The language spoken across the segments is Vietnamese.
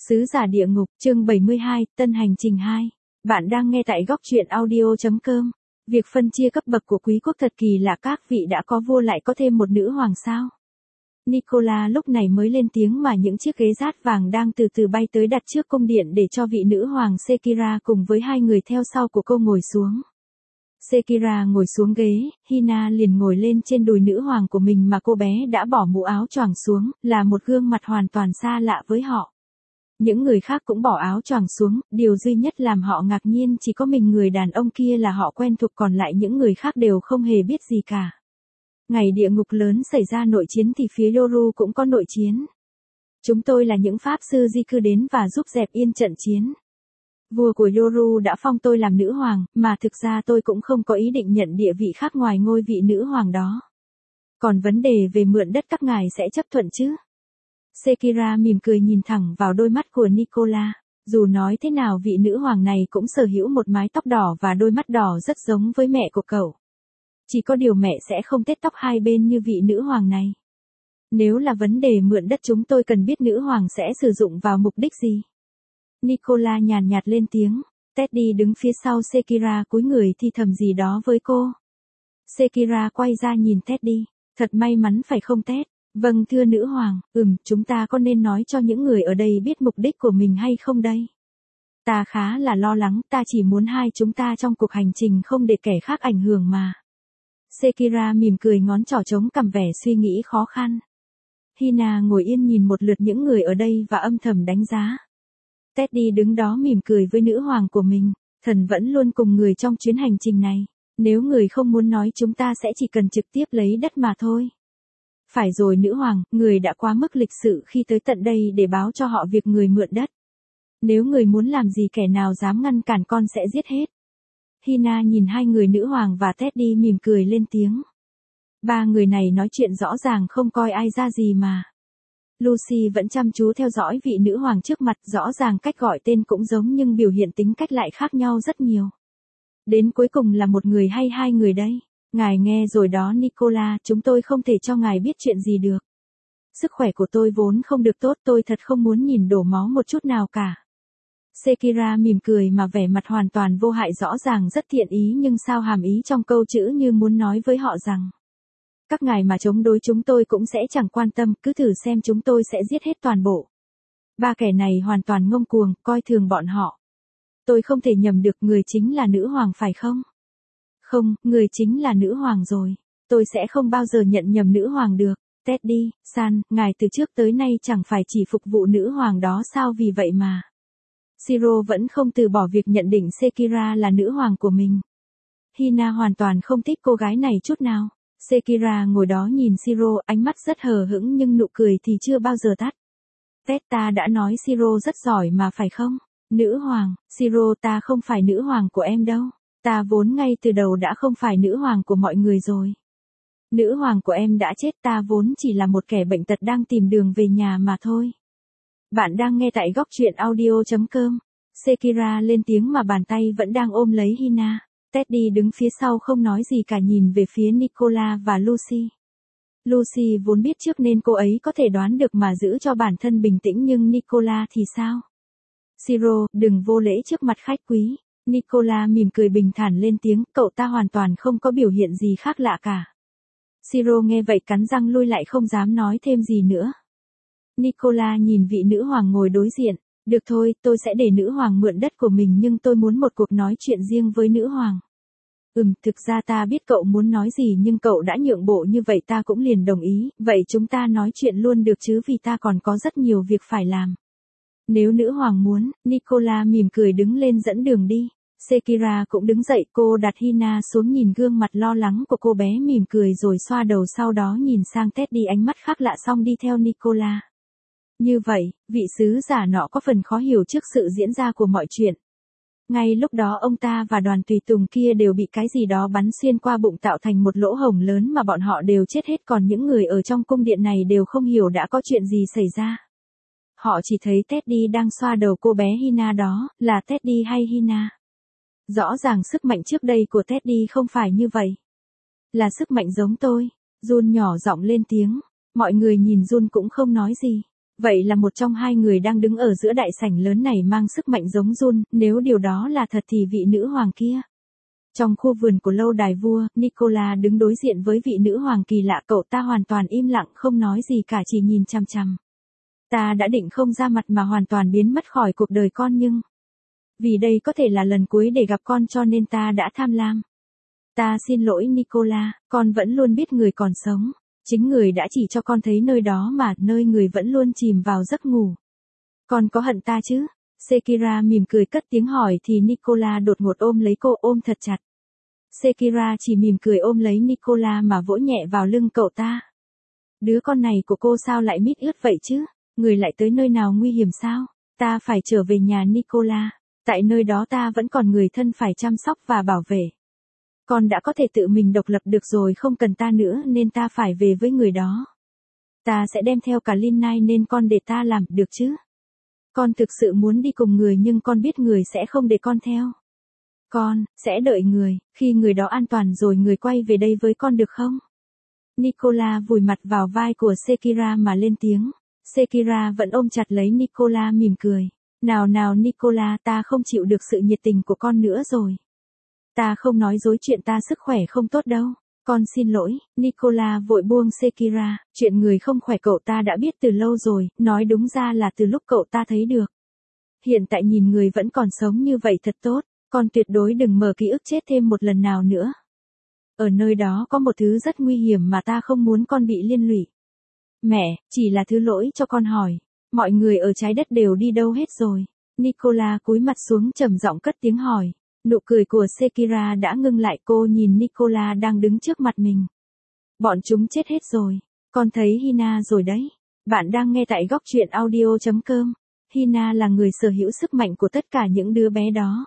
Sứ giả địa ngục, chương 72, Tân hành trình 2. Bạn đang nghe tại góc truyện audio.com. Việc phân chia cấp bậc của quý quốc thật kỳ lạ, các vị đã có vua lại có thêm một nữ hoàng sao? Nicola lúc này mới lên tiếng mà những chiếc ghế dát vàng đang từ từ bay tới đặt trước cung điện để cho vị nữ hoàng Sekira cùng với hai người theo sau của cô ngồi xuống. Sekira ngồi xuống ghế, Hina liền ngồi lên trên đùi nữ hoàng của mình mà cô bé đã bỏ mũ áo choàng xuống, là một gương mặt hoàn toàn xa lạ với họ. Những người khác cũng bỏ áo choàng xuống, điều duy nhất làm họ ngạc nhiên chỉ có mình người đàn ông kia là họ quen thuộc, còn lại những người khác đều không hề biết gì cả. Ngày địa ngục lớn xảy ra nội chiến thì phía Yoru cũng có nội chiến. Chúng tôi là những pháp sư di cư đến và giúp dẹp yên trận chiến. Vua của Yoru đã phong tôi làm nữ hoàng, mà thực ra tôi cũng không có ý định nhận địa vị khác ngoài ngôi vị nữ hoàng đó. Còn vấn đề về mượn đất các ngài sẽ chấp thuận chứ? Sekira mỉm cười nhìn thẳng vào đôi mắt của Nicola. Dù nói thế nào vị nữ hoàng này cũng sở hữu một mái tóc đỏ và đôi mắt đỏ rất giống với mẹ của cậu. Chỉ có điều mẹ sẽ không tết tóc hai bên như vị nữ hoàng này. Nếu là vấn đề mượn đất, chúng tôi cần biết nữ hoàng sẽ sử dụng vào mục đích gì. Nicola nhàn nhạt lên tiếng. Teddy đứng phía sau Sekira cúi người thì thầm gì đó với cô. Sekira quay ra nhìn Teddy. Thật may mắn phải không Ted? Vâng thưa nữ hoàng, chúng ta có nên nói cho những người ở đây biết mục đích của mình hay không đây? Ta khá là lo lắng, ta chỉ muốn hai chúng ta trong cuộc hành trình không để kẻ khác ảnh hưởng mà. Sekira mỉm cười, ngón trỏ chống cằm, vẻ suy nghĩ khó khăn. Hina ngồi yên nhìn một lượt những người ở đây và âm thầm đánh giá. Teddy đứng đó mỉm cười với nữ hoàng của mình, thần vẫn luôn cùng người trong chuyến hành trình này. Nếu người không muốn nói, chúng ta sẽ chỉ cần trực tiếp lấy đất mà thôi. Phải rồi nữ hoàng, người đã quá mức lịch sự khi tới tận đây để báo cho họ việc người mượn đất. Nếu người muốn làm gì, kẻ nào dám ngăn cản con sẽ giết hết. Hina nhìn hai người nữ hoàng và Teddy mỉm cười lên tiếng. Ba người này nói chuyện rõ ràng không coi ai ra gì mà. Lucy vẫn chăm chú theo dõi vị nữ hoàng trước mặt, rõ ràng cách gọi tên cũng giống nhưng biểu hiện tính cách lại khác nhau rất nhiều. Đến cuối cùng là một người hay hai người đây? Ngài nghe rồi đó Nicola, chúng tôi không thể cho ngài biết chuyện gì được. Sức khỏe của tôi vốn không được tốt, tôi thật không muốn nhìn đổ máu một chút nào cả. Sekira mỉm cười mà vẻ mặt hoàn toàn vô hại, rõ ràng rất thiện ý, nhưng sao hàm ý trong câu chữ như muốn nói với họ rằng các ngài mà chống đối chúng tôi cũng sẽ chẳng quan tâm, cứ thử xem chúng tôi sẽ giết hết toàn bộ. Ba kẻ này hoàn toàn ngông cuồng, coi thường bọn họ. Tôi không thể nhầm được, người chính là nữ hoàng phải không? Không, người chính là nữ hoàng rồi. Tôi sẽ không bao giờ nhận nhầm nữ hoàng được. Teddy, San, ngài từ trước tới nay chẳng phải chỉ phục vụ nữ hoàng đó sao, vì vậy mà. Shiro vẫn không từ bỏ việc nhận định Sekira là nữ hoàng của mình. Hina hoàn toàn không thích cô gái này chút nào. Sekira ngồi đó nhìn Shiro, ánh mắt rất hờ hững nhưng nụ cười thì chưa bao giờ tắt. Ted, ta đã nói Shiro rất giỏi mà phải không? Nữ hoàng, Shiro, ta không phải nữ hoàng của em đâu. Ta vốn ngay từ đầu đã không phải nữ hoàng của mọi người rồi. Nữ hoàng của em đã chết, ta vốn chỉ là một kẻ bệnh tật đang tìm đường về nhà mà thôi. Bạn đang nghe tại góc truyện audio.com. Sekira lên tiếng mà bàn tay vẫn đang ôm lấy Hina. Teddy đứng phía sau không nói gì cả, nhìn về phía Nicola và Lucy. Lucy vốn biết trước nên cô ấy có thể đoán được mà giữ cho bản thân bình tĩnh, nhưng Nicola thì sao? Shiro, đừng vô lễ trước mặt khách quý. Nicola mỉm cười bình thản lên tiếng, cậu ta hoàn toàn không có biểu hiện gì khác lạ cả. Shiro nghe vậy cắn răng lui lại, không dám nói thêm gì nữa. Nicola nhìn vị nữ hoàng ngồi đối diện. Được thôi, tôi sẽ để nữ hoàng mượn đất của mình, nhưng tôi muốn một cuộc nói chuyện riêng với nữ hoàng. Thực ra ta biết cậu muốn nói gì, nhưng cậu đã nhượng bộ như vậy ta cũng liền đồng ý, vậy chúng ta nói chuyện luôn được chứ, vì ta còn có rất nhiều việc phải làm. Nếu nữ hoàng muốn, Nicola mỉm cười đứng lên dẫn đường đi. Sekira cũng đứng dậy, cô đặt Hina xuống, nhìn gương mặt lo lắng của cô bé, mỉm cười rồi xoa đầu, sau đó nhìn sang Teddy, ánh mắt khác lạ, xong đi theo Nicola. Như vậy, vị sứ giả nọ có phần khó hiểu trước sự diễn ra của mọi chuyện. Ngay lúc đó ông ta và đoàn tùy tùng kia đều bị cái gì đó bắn xuyên qua bụng, tạo thành một lỗ hổng lớn mà bọn họ đều chết hết, còn những người ở trong cung điện này đều không hiểu đã có chuyện gì xảy ra. Họ chỉ thấy Teddy đang xoa đầu cô bé Hina, đó là Teddy hay Hina? Rõ ràng sức mạnh trước đây của Teddy không phải như vậy. Là sức mạnh giống tôi. Jun nhỏ giọng lên tiếng. Mọi người nhìn Jun cũng không nói gì. Vậy là một trong hai người đang đứng ở giữa đại sảnh lớn này mang sức mạnh giống Jun, nếu điều đó là thật thì vị nữ hoàng kia. Trong khu vườn của lâu đài vua, Nicola đứng đối diện với vị nữ hoàng kỳ lạ, cậu ta hoàn toàn im lặng không nói gì cả, chỉ nhìn chằm chằm. Ta đã định không ra mặt mà hoàn toàn biến mất khỏi cuộc đời con, nhưng vì đây có thể là lần cuối để gặp con cho nên ta đã tham lam. Ta xin lỗi Nicola, con vẫn luôn biết người còn sống. Chính người đã chỉ cho con thấy nơi đó mà, nơi người vẫn luôn chìm vào giấc ngủ. Con có hận ta chứ? Sekira mỉm cười cất tiếng hỏi thì Nicola đột ngột ôm lấy cô, ôm thật chặt. Sekira chỉ mỉm cười ôm lấy Nicola mà vỗ nhẹ vào lưng cậu ta. Đứa con này của cô sao lại mít ướt vậy chứ? Người lại tới nơi nào nguy hiểm sao? Ta phải trở về nhà Nicola. Tại nơi đó ta vẫn còn người thân phải chăm sóc và bảo vệ. Con đã có thể tự mình độc lập được rồi, không cần ta nữa nên ta phải về với người đó. Ta sẽ đem theo cả Linnai nên con để ta làm, được chứ? Con thực sự muốn đi cùng người nhưng con biết người sẽ không để con theo. Con sẽ đợi người, khi người đó an toàn rồi người quay về đây với con được không? Nicola vùi mặt vào vai của Sekira mà lên tiếng. Sekira vẫn ôm chặt lấy Nicola mỉm cười. Nào nào Nicola, ta không chịu được sự nhiệt tình của con nữa rồi. Ta không nói dối chuyện ta sức khỏe không tốt đâu. Con xin lỗi, Nicola vội buông Sekira, chuyện người không khỏe cậu ta đã biết từ lâu rồi, nói đúng ra là từ lúc cậu ta thấy được. Hiện tại nhìn người vẫn còn sống như vậy thật tốt, con tuyệt đối đừng mở ký ức chết thêm một lần nào nữa. Ở nơi đó có một thứ rất nguy hiểm mà ta không muốn con bị liên lụy. Mẹ, chỉ là thứ lỗi cho con hỏi, mọi người ở trái đất đều đi đâu hết rồi? Nicola cúi mặt xuống trầm giọng cất tiếng hỏi. Nụ cười của Sekira đã ngưng lại, cô nhìn Nicola đang đứng trước mặt mình. Bọn chúng chết hết rồi. Con thấy Hina rồi đấy. Bạn đang nghe tại góc truyện audio.com. Hina là người sở hữu sức mạnh của tất cả những đứa bé đó.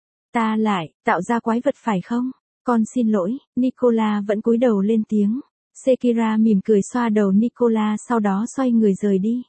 Ta lại, tạo ra quái vật phải không? Con xin lỗi, Nicola vẫn cúi đầu lên tiếng. Sekira mỉm cười xoa đầu Nicola sau đó xoay người rời đi.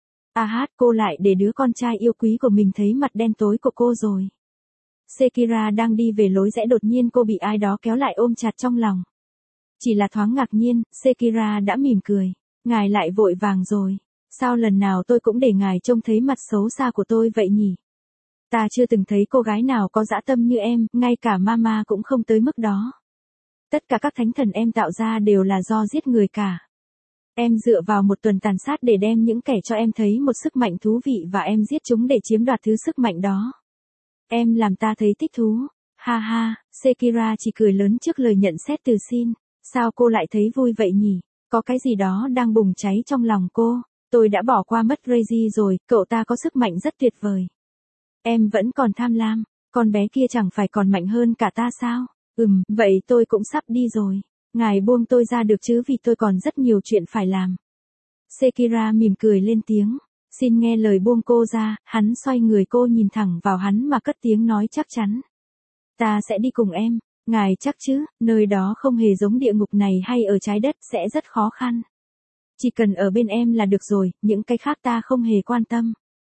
Cô lại để đứa con trai yêu quý của mình thấy mặt đen tối của cô rồi. Sekira đang đi về lối rẽ đột nhiên cô bị ai đó kéo lại ôm chặt trong lòng. Chỉ là thoáng ngạc nhiên, Sekira đã mỉm cười. Ngài lại vội vàng rồi. Sao lần nào tôi cũng để ngài trông thấy mặt xấu xa của tôi vậy nhỉ? Ta chưa từng thấy cô gái nào có dã tâm như em, ngay cả mama cũng không tới mức đó. Tất cả các thánh thần em tạo ra đều là do giết người cả. Em dựa vào một tuần tàn sát để đem những kẻ cho em thấy một sức mạnh thú vị và em giết chúng để chiếm đoạt thứ sức mạnh đó. Em làm ta thấy thích thú. Ha ha, Sekira chỉ cười lớn trước lời nhận xét từ Shin. Sao cô lại thấy vui vậy nhỉ? Có cái gì đó đang bùng cháy trong lòng cô. Tôi đã bỏ qua mất Reggie rồi, cậu ta có sức mạnh rất tuyệt vời. Em vẫn còn tham lam, con bé kia chẳng phải còn mạnh hơn cả ta sao? Vậy tôi cũng sắp đi rồi. Ngài buông tôi ra được chứ vì tôi còn rất nhiều chuyện phải làm. Sekira mỉm cười lên tiếng. Xin nghe lời buông cô ra, hắn xoay người cô nhìn thẳng vào hắn mà cất tiếng nói chắc chắn. Ta sẽ đi cùng em, ngài chắc chứ, nơi đó không hề giống địa ngục này hay ở trái đất sẽ rất khó khăn. Chỉ cần ở bên em là được rồi, những cái khác ta không hề quan tâm.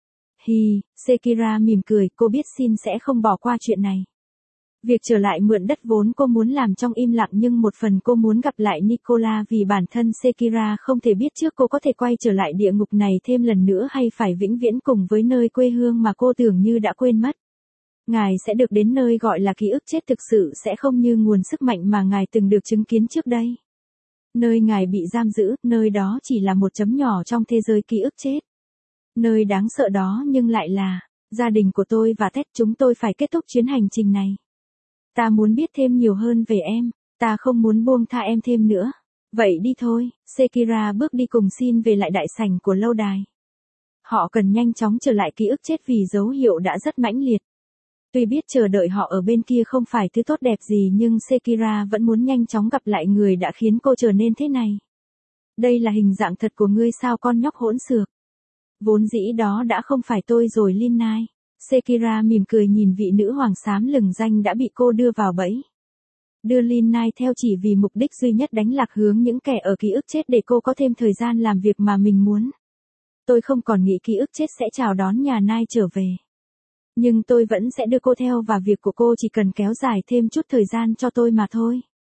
Sekira mỉm cười, cô biết Shin sẽ không bỏ qua chuyện này. Việc trở lại mượn đất vốn cô muốn làm trong im lặng nhưng một phần cô muốn gặp lại Nicola vì bản thân Sekira không thể biết trước cô có thể quay trở lại địa ngục này thêm lần nữa hay phải vĩnh viễn cùng với nơi quê hương mà cô tưởng như đã quên mất. Ngài sẽ được đến nơi gọi là ký ức chết thực sự sẽ không như nguồn sức mạnh mà ngài từng được chứng kiến trước đây. Nơi ngài bị giam giữ, nơi đó chỉ là một chấm nhỏ trong thế giới ký ức chết. Nơi đáng sợ đó nhưng lại là, gia đình của tôi và Ted chúng tôi phải kết thúc chuyến hành trình này. Ta muốn biết thêm nhiều hơn về em, ta không muốn buông tha em thêm nữa. Vậy đi thôi, Sekira bước đi cùng Shin về lại đại sảnh của lâu đài. Họ cần nhanh chóng trở lại ký ức chết vì dấu hiệu đã rất mãnh liệt. Tuy biết chờ đợi họ ở bên kia không phải thứ tốt đẹp gì nhưng Sekira vẫn muốn nhanh chóng gặp lại người đã khiến cô trở nên thế này. Đây là hình dạng thật của ngươi sao con nhóc hỗn xược. Vốn dĩ đó đã không phải tôi rồi Linnai. Sekira mỉm cười nhìn vị nữ hoàng xám lừng danh đã bị cô đưa vào bẫy. Đưa Linnai theo chỉ vì mục đích duy nhất đánh lạc hướng những kẻ ở ký ức chết để cô có thêm thời gian làm việc mà mình muốn. Tôi không còn nghĩ ký ức chết sẽ chào đón nhà Nai trở về. Nhưng tôi vẫn sẽ đưa cô theo và việc của cô chỉ cần kéo dài thêm chút thời gian cho tôi mà thôi.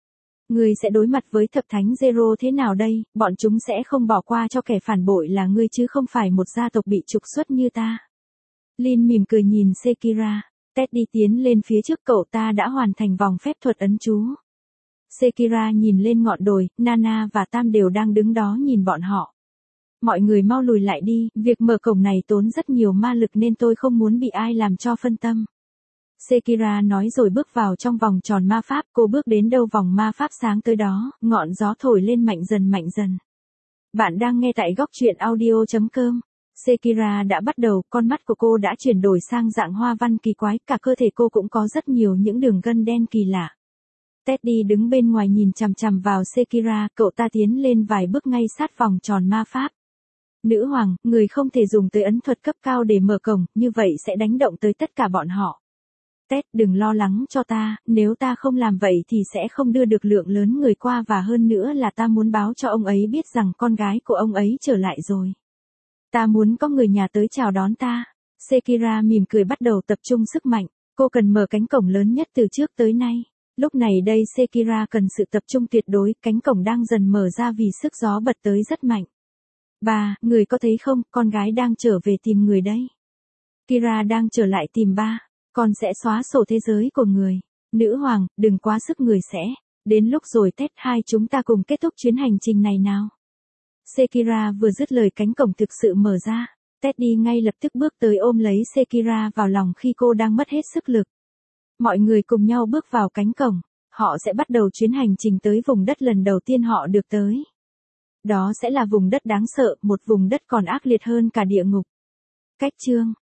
Ngươi sẽ đối mặt với thập thánh Zero thế nào đây, bọn chúng sẽ không bỏ qua cho kẻ phản bội là ngươi chứ không phải một gia tộc bị trục xuất như ta. Lin mỉm cười nhìn Sekira. Teddy tiến lên phía trước, cậu ta đã hoàn thành vòng phép thuật ấn chú. Sekira nhìn lên ngọn đồi, Nana và Tam đều đang đứng đó nhìn bọn họ. Mọi người mau lùi lại đi, việc mở cổng này tốn rất nhiều ma lực nên tôi không muốn bị ai làm cho phân tâm. Sekira nói rồi bước vào trong vòng tròn ma pháp, cô bước đến đâu vòng ma pháp sáng tới đó, ngọn gió thổi lên mạnh dần mạnh dần. Bạn đang nghe tại góc truyện audio.com. Sekira đã bắt đầu, con mắt của cô đã chuyển đổi sang dạng hoa văn kỳ quái, cả cơ thể cô cũng có rất nhiều những đường gân đen kỳ lạ. Teddy đứng bên ngoài nhìn chằm chằm vào Sekira, cậu ta tiến lên vài bước ngay sát vòng tròn ma pháp. Nữ hoàng, người không thể dùng tới ấn thuật cấp cao để mở cổng, như vậy sẽ đánh động tới tất cả bọn họ. Ted, đừng lo lắng cho ta, nếu ta không làm vậy thì sẽ không đưa được lượng lớn người qua và hơn nữa là ta muốn báo cho ông ấy biết rằng con gái của ông ấy trở lại rồi. Ta muốn có người nhà tới chào đón ta. Sekira mỉm cười bắt đầu tập trung sức mạnh, cô cần mở cánh cổng lớn nhất từ trước tới nay. Lúc này đây Sekira cần sự tập trung tuyệt đối, cánh cổng đang dần mở ra vì sức gió bật tới rất mạnh. Ba, người có thấy không, con gái đang trở về tìm người đây. Kira đang trở lại tìm ba. Con sẽ xóa sổ thế giới của người. Nữ hoàng, đừng quá sức người sẽ. Đến lúc rồi Ted, hai chúng ta cùng kết thúc chuyến hành trình này nào. Sekira vừa dứt lời cánh cổng thực sự mở ra. Teddy ngay lập tức bước tới ôm lấy Sekira vào lòng khi cô đang mất hết sức lực. Mọi người cùng nhau bước vào cánh cổng. Họ sẽ bắt đầu chuyến hành trình tới vùng đất lần đầu tiên họ được tới. Đó sẽ là vùng đất đáng sợ, một vùng đất còn ác liệt hơn cả địa ngục. Cách chương